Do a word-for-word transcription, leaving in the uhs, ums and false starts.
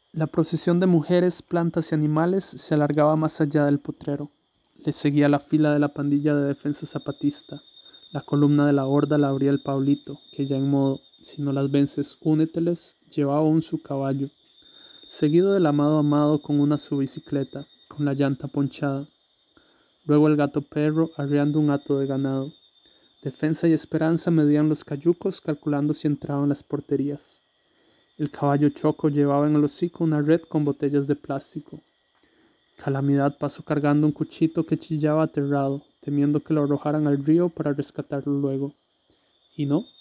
La procesión de mujeres, plantas y animales se alargaba más allá del potrero. Le seguía la fila de la pandilla de defensa zapatista. La columna de la horda la abría el Pablito, que ya en modo, si no las vences, úneteles, llevaba aún su caballo, seguido del amado amado con una su bicicleta, con la llanta ponchada. Luego el gato perro arreando un hato de ganado. Defensa y Esperanza medían los cayucos calculando si entraban las porterías. El caballo Choco llevaba en el hocico una red con botellas de plástico. Calamidad pasó cargando un cuchito que chillaba aterrado, temiendo que lo arrojaran al río para rescatarlo luego. Y no,